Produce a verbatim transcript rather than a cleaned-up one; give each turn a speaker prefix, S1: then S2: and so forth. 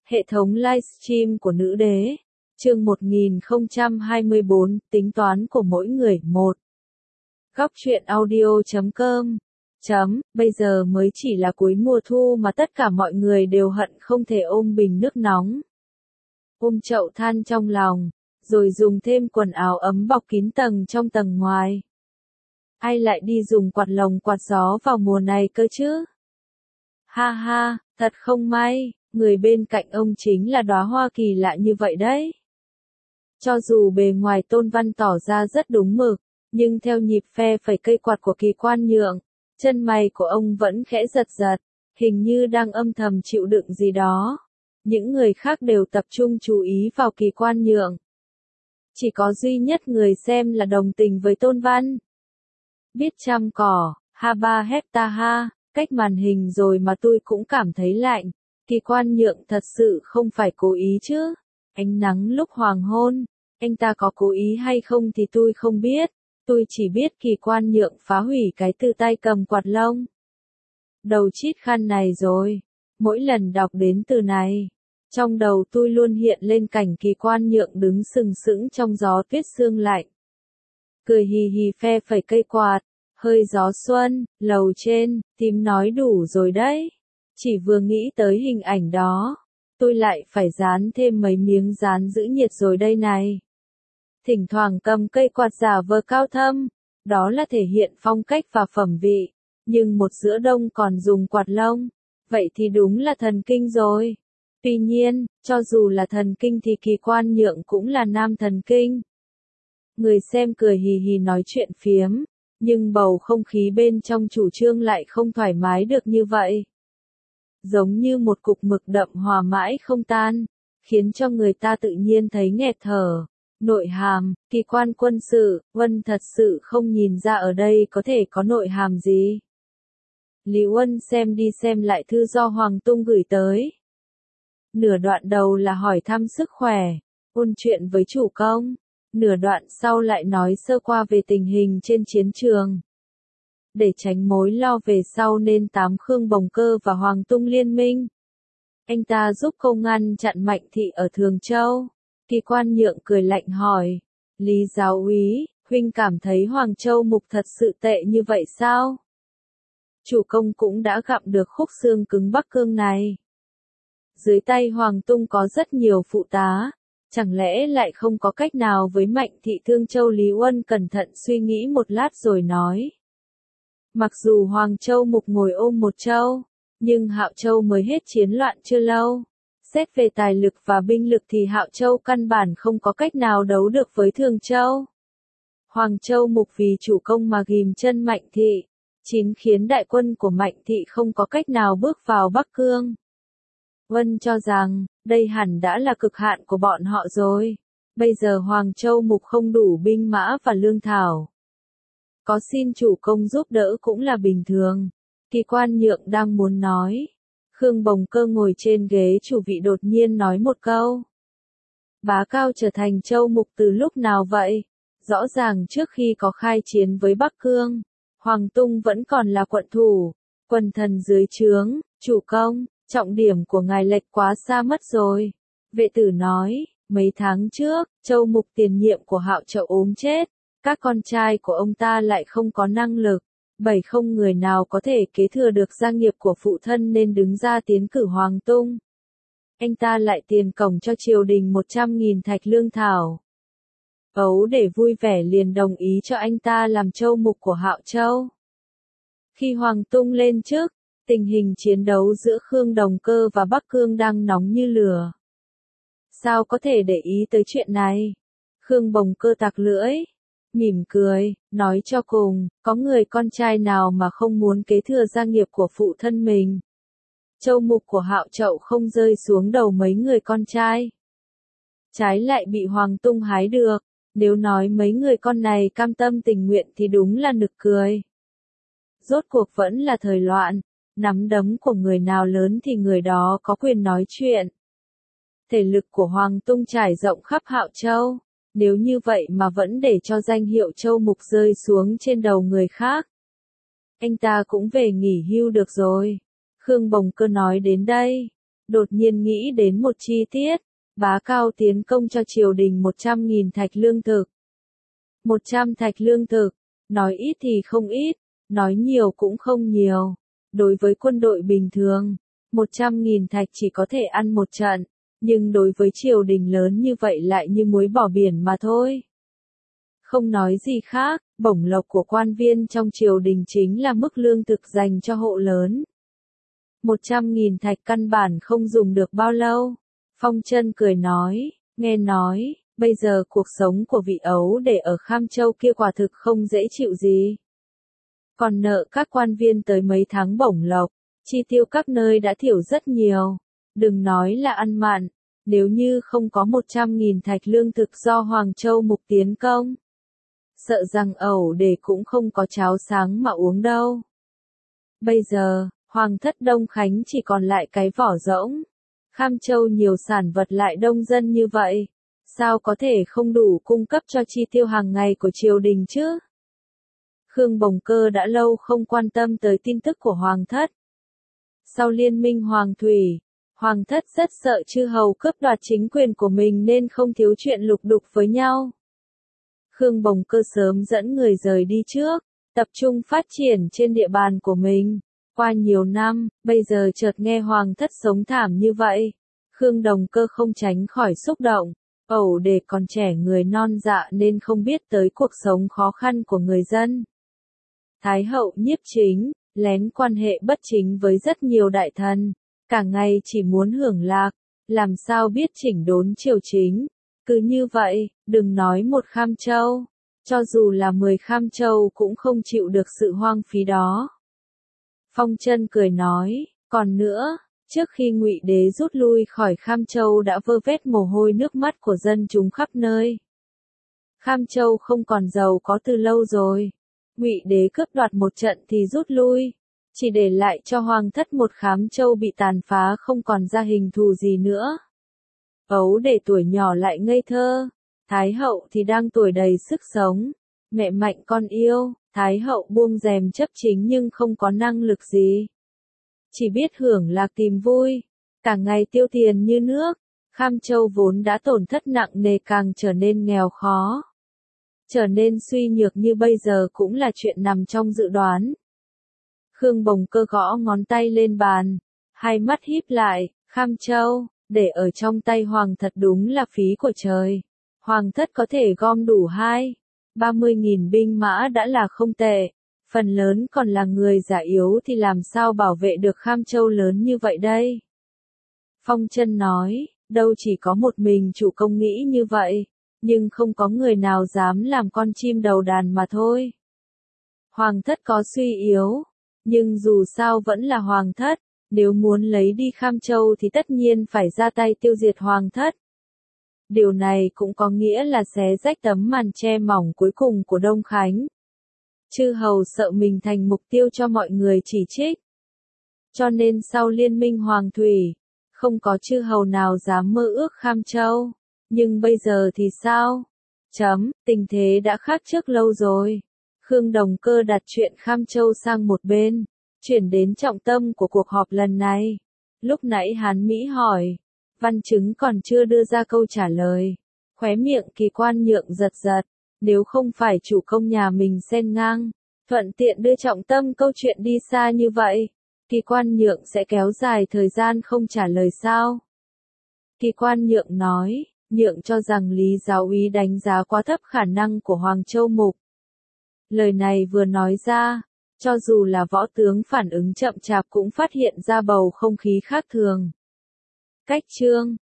S1: Hệ thống livestream của nữ đế. Chương một nghìn không trăm hai mươi bốn, tính toán của mỗi người. một. Góc truyện audio chấm com. Chấm, bây giờ mới chỉ là cuối mùa thu mà tất cả mọi người đều hận không thể ôm bình nước nóng. Ôm chậu than trong lòng, rồi dùng thêm quần áo ấm bọc kín tầng trong tầng ngoài. Ai lại đi dùng quạt lồng quạt gió vào mùa này cơ chứ? Ha ha, thật không may, người bên cạnh ông chính là đóa hoa kỳ lạ như vậy đấy. Cho dù bề ngoài Tôn Văn tỏ ra rất đúng mực, nhưng theo nhịp phe phẩy cây quạt của Kỳ Quan Nhượng, chân mày của ông vẫn khẽ giật giật, hình như đang âm thầm chịu đựng gì đó. Những người khác đều tập trung chú ý vào Kỳ Quan Nhượng. Chỉ có duy nhất người xem là đồng tình với Tôn Văn. Biết chăm cỏ, ha ba hecta ha, cách màn hình rồi mà tôi cũng cảm thấy lạnh. Kỳ Quan Nhượng thật sự không phải cố ý chứ. Ánh nắng lúc hoàng hôn, anh ta có cố ý hay không thì tôi không biết. Tôi chỉ biết Kỳ Quan Nhượng phá hủy cái từ tay cầm quạt lông. Đầu chít khăn này rồi. Mỗi lần đọc đến từ này, trong đầu tôi luôn hiện lên cảnh Kỳ Quan Nhượng đứng sừng sững trong gió tuyết sương lạnh. Cười hì hì phe phẩy cây quạt, hơi gió xuân, lầu trên, tím nói đủ rồi đấy. Chỉ vừa nghĩ tới hình ảnh đó, tôi lại phải dán thêm mấy miếng dán giữ nhiệt rồi đây này. Thỉnh thoảng cầm cây quạt giả vờ cao thâm, đó là thể hiện phong cách và phẩm vị, nhưng một giữa đông còn dùng quạt lông, vậy thì đúng là thần kinh rồi. Tuy nhiên, cho dù là thần kinh thì Kỳ Quan Nhượng cũng là nam thần kinh. Người xem cười hì hì nói chuyện phiếm, nhưng bầu không khí bên trong chủ trương lại không thoải mái được như vậy. Giống như một cục mực đậm hòa mãi không tan, khiến cho người ta tự nhiên thấy nghẹt thở. Nội hàm, Kỳ quan quân sự, Uân thật sự không nhìn ra ở đây có thể có nội hàm gì. Lý Uân xem đi xem lại thư do Hoàng Tung gửi tới. Nửa đoạn đầu là hỏi thăm sức khỏe, ôn chuyện với chủ công. Nửa đoạn sau lại nói sơ qua về tình hình trên chiến trường. Để tránh mối lo về sau nên tám Khương Bồng Cơ và Hoàng Tung liên minh. Anh ta giúp công ngăn chặn Mạnh Thị ở Thường Châu. Kỳ Quan Nhượng cười lạnh hỏi. Lý giáo úy, huynh cảm thấy Hoàng Châu Mục thật sự tệ như vậy sao? Chủ công cũng đã gặm được khúc xương cứng Bắc Cương này. Dưới tay Hoàng Tung có rất nhiều phụ tá. Chẳng lẽ lại không có cách nào với Mạnh Thị Thương Châu? Lý Uân cẩn thận suy nghĩ một lát rồi nói. Mặc dù Hoàng Châu Mục ngồi ôm một châu, nhưng Hạo Châu mới hết chiến loạn chưa lâu. Xét về tài lực và binh lực thì Hạo Châu căn bản không có cách nào đấu được với Thường Châu. Hoàng Châu Mục vì chủ công mà ghim chân Mạnh Thị, chính khiến đại quân của Mạnh Thị không có cách nào bước vào Bắc Cương. Vân cho rằng, đây hẳn đã là cực hạn của bọn họ rồi. Bây giờ Hoàng Châu Mục không đủ binh mã và lương thảo. Có xin chủ công giúp đỡ cũng là bình thường. Kỳ Quan Nhượng đang muốn nói. Khương Bồng Cơ ngồi trên ghế chủ vị đột nhiên nói một câu. Bá Cao trở thành Châu Mục từ lúc nào vậy? Rõ ràng trước khi có khai chiến với Bắc Cương, Hoàng Tung vẫn còn là quận thủ, quần thần dưới trướng, chủ công. Trọng điểm của ngài lệch quá xa mất rồi. Vệ tử nói, mấy tháng trước, Châu Mục tiền nhiệm của Hạo Châu ốm chết, các con trai của ông ta lại không có năng lực, bảy không người nào có thể kế thừa được gia nghiệp của phụ thân nên đứng ra tiến cử Hoàng Tung. Anh ta lại tiền cổng cho triều đình một trăm nghìn thạch lương thảo. Ấu để vui vẻ liền đồng ý cho anh ta làm Châu Mục của Hạo Châu. Khi Hoàng Tung lên chức, tình hình chiến đấu giữa Khương Đồng Cơ và Bắc Cương đang nóng như lửa. Sao có thể để ý tới chuyện này? Khương Bồng Cơ tặc lưỡi, mỉm cười, nói cho cùng, có người con trai nào mà không muốn kế thừa gia nghiệp của phụ thân mình. Châu Mục của Hạo Chậu không rơi xuống đầu mấy người con trai. Trái lại bị Hoàng Tung hái được, nếu nói mấy người con này cam tâm tình nguyện thì đúng là nực cười. Rốt cuộc vẫn là thời loạn. Nắm đấm của người nào lớn thì người đó có quyền nói chuyện. Thể lực của Hoàng Tung trải rộng khắp Hạo Châu, nếu như vậy mà vẫn để cho danh hiệu Châu Mục rơi xuống trên đầu người khác. Anh ta cũng về nghỉ hưu được rồi. Khương Bồng Cơ nói đến đây, đột nhiên nghĩ đến một chi tiết, Bá Cao tiến công cho triều đình một trăm nghìn thạch lương thực. một trăm thạch lương thực, nói ít thì không ít, nói nhiều cũng không nhiều. Đối với quân đội bình thường, một trăm nghìn thạch chỉ có thể ăn một trận, nhưng đối với triều đình lớn như vậy lại như muối bỏ biển mà thôi. Không nói gì khác, bổng lộc của quan viên trong triều đình chính là mức lương thực dành cho hộ lớn. một trăm nghìn thạch căn bản không dùng được bao lâu. Phong Chân cười nói, nghe nói, bây giờ cuộc sống của vị ấu để ở Kham Châu kia quả thực không dễ chịu gì. Còn nợ các quan viên tới mấy tháng bổng lộc, chi tiêu các nơi đã thiểu rất nhiều. Đừng nói là ăn mặn, nếu như không có một trăm nghìn thạch lương thực do Hoàng Châu Mục tiến công, sợ rằng ẩu để cũng không có cháo sáng mà uống đâu. Bây giờ, Hoàng thất Đông Khánh chỉ còn lại cái vỏ rỗng. Kham Châu nhiều sản vật lại đông dân như vậy, sao có thể không đủ cung cấp cho chi tiêu hàng ngày của triều đình chứ? Khương Bồng Cơ đã lâu không quan tâm tới tin tức của Hoàng thất. Sau liên minh Hoàng Thủy, Hoàng thất rất sợ chư hầu cướp đoạt chính quyền của mình nên không thiếu chuyện lục đục với nhau. Khương Bồng Cơ sớm dẫn người rời đi trước, tập trung phát triển trên địa bàn của mình. Qua nhiều năm, bây giờ chợt nghe Hoàng thất sống thảm như vậy, Khương Đồng Cơ không tránh khỏi xúc động. Ẩu để còn trẻ người non dạ nên không biết tới cuộc sống khó khăn của người dân. Thái hậu Nhiếp Chính, lén quan hệ bất chính với rất nhiều đại thần, cả ngày chỉ muốn hưởng lạc, làm sao biết chỉnh đốn triều chính. Cứ như vậy, đừng nói một Kham Châu, cho dù là mười Kham Châu cũng không chịu được sự hoang phí đó. Phong Chân cười nói, còn nữa, trước khi Ngụy Đế rút lui khỏi Kham Châu đã vơ vét mồ hôi nước mắt của dân chúng khắp nơi. Kham Châu không còn giàu có từ lâu rồi. Ngụy Đế cướp đoạt một trận thì rút lui, chỉ để lại cho Hoàng thất một Khám Châu bị tàn phá không còn ra hình thù gì nữa. Ấu để tuổi nhỏ lại ngây thơ, Thái hậu thì đang tuổi đầy sức sống. Mẹ mạnh con yêu, Thái hậu buông rèm chấp chính nhưng không có năng lực gì. Chỉ biết hưởng lạc tìm vui, cả ngày tiêu tiền như nước. Kham Châu vốn đã tổn thất nặng nề càng trở nên nghèo khó. Trở nên suy nhược như bây giờ cũng là chuyện nằm trong dự đoán. Khương Bồng Cơ gõ ngón tay lên bàn, hai mắt híp lại, Kham Châu, để ở trong tay Hoàng thật đúng là phí của trời. Hoàng thất có thể gom đủ hai, ba mươi nghìn binh mã đã là không tệ, phần lớn còn là người già yếu thì làm sao bảo vệ được Kham Châu lớn như vậy đây? Phong Chân nói, đâu chỉ có một mình chủ công nghĩ như vậy, nhưng không có người nào dám làm con chim đầu đàn mà thôi. Hoàng thất có suy yếu, nhưng dù sao vẫn là Hoàng thất, nếu muốn lấy đi Kham Châu thì tất nhiên phải ra tay tiêu diệt Hoàng thất. Điều này cũng có nghĩa là xé rách tấm màn che mỏng cuối cùng của Đông Khánh. Chư hầu sợ mình thành mục tiêu cho mọi người chỉ trích. Cho nên sau liên minh Hoàng Thủy, không có chư hầu nào dám mơ ước Kham Châu. Nhưng bây giờ thì sao? Chấm, tình thế đã khác trước lâu rồi. Khương Đồng Cơ đặt chuyện Kham Châu sang một bên, chuyển đến trọng tâm của cuộc họp lần này. Lúc nãy Hán Mỹ hỏi, Văn Chứng còn chưa đưa ra câu trả lời. Khóe miệng Kỳ Quan Nhượng giật giật, nếu không phải chủ công nhà mình xen ngang, thuận tiện đưa trọng tâm câu chuyện đi xa như vậy, Kỳ Quan Nhượng sẽ kéo dài thời gian không trả lời sao? Kỳ Quan Nhượng nói, Nhượng cho rằng Lý Giáo úy đánh giá quá thấp khả năng của Hoàng Châu Mục. Lời này vừa nói ra, cho dù là võ tướng phản ứng chậm chạp cũng phát hiện ra bầu không khí khác thường. Cách chương